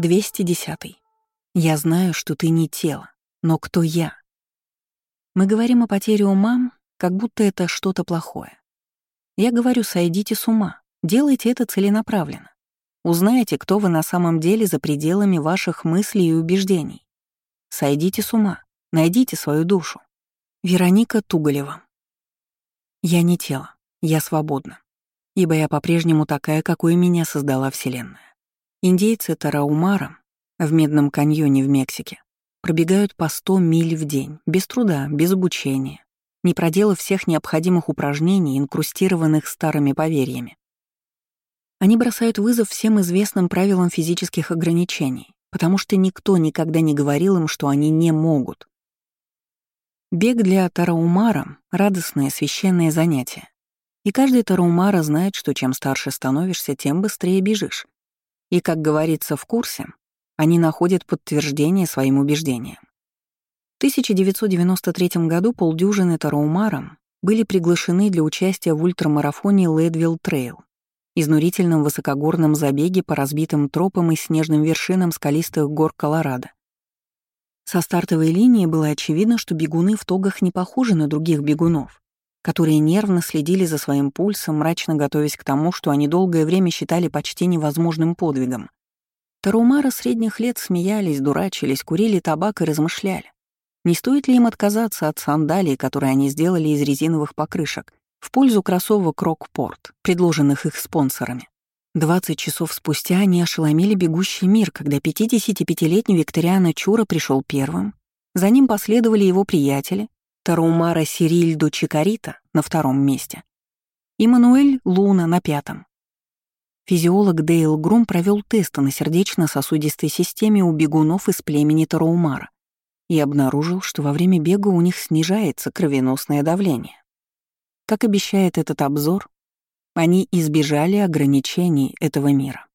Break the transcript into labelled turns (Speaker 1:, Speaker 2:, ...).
Speaker 1: 210. Я знаю, что ты не тело, но кто я? Мы говорим о потере ума, как будто это что-то плохое. Я говорю, сойдите с ума, делайте это целенаправленно. Узнайте, кто вы на самом деле за пределами ваших мыслей и убеждений. Сойдите с ума, найдите свою душу. Вероника Туголева. Я не тело, я свободна, ибо я по-прежнему такая, какой меня создала Вселенная. Индейцы Тарахумара в Медном каньоне в Мексике пробегают по 100 миль в день, без труда, без обучения, не проделав всех необходимых упражнений, инкрустированных старыми поверьями. Они бросают вызов всем известным правилам физических ограничений, потому что никто никогда не говорил им, что они не могут. Бег для Тарахумара — радостное священное занятие. И каждый Тарахумара знает, что чем старше становишься, тем быстрее бежишь. И, как говорится в курсе, они находят подтверждение своим убеждениям. В 1993 году полдюжины Тарахумара были приглашены для участия в ультрамарафоне Лэдвилл Трейл, изнурительном высокогорном забеге по разбитым тропам и снежным вершинам скалистых гор Колорадо. Со стартовой линии было очевидно, что бегуны в тогах не похожи на других бегунов, которые нервно следили за своим пульсом, мрачно готовясь к тому, что они долгое время считали почти невозможным подвигом. Тарахумара средних лет смеялись, дурачились, курили табак и размышляли, не стоит ли им отказаться от сандалий, которые они сделали из резиновых покрышек, в пользу кроссовок Рокпорт, предложенных их спонсорами. 20 часов спустя они ошеломили бегущий мир, когда 55-летний Викториано Чура пришел первым, за ним последовали его приятели, Тарахумара Сирильдо Чикарита на втором месте и Мануэль Луна на пятом. Физиолог Дейл Грум провел тесты на сердечно-сосудистой системе у бегунов из племени Тарахумара и обнаружил, что во время бега у них снижается кровеносное давление. Как обещает этот обзор, они избежали ограничений этого мира.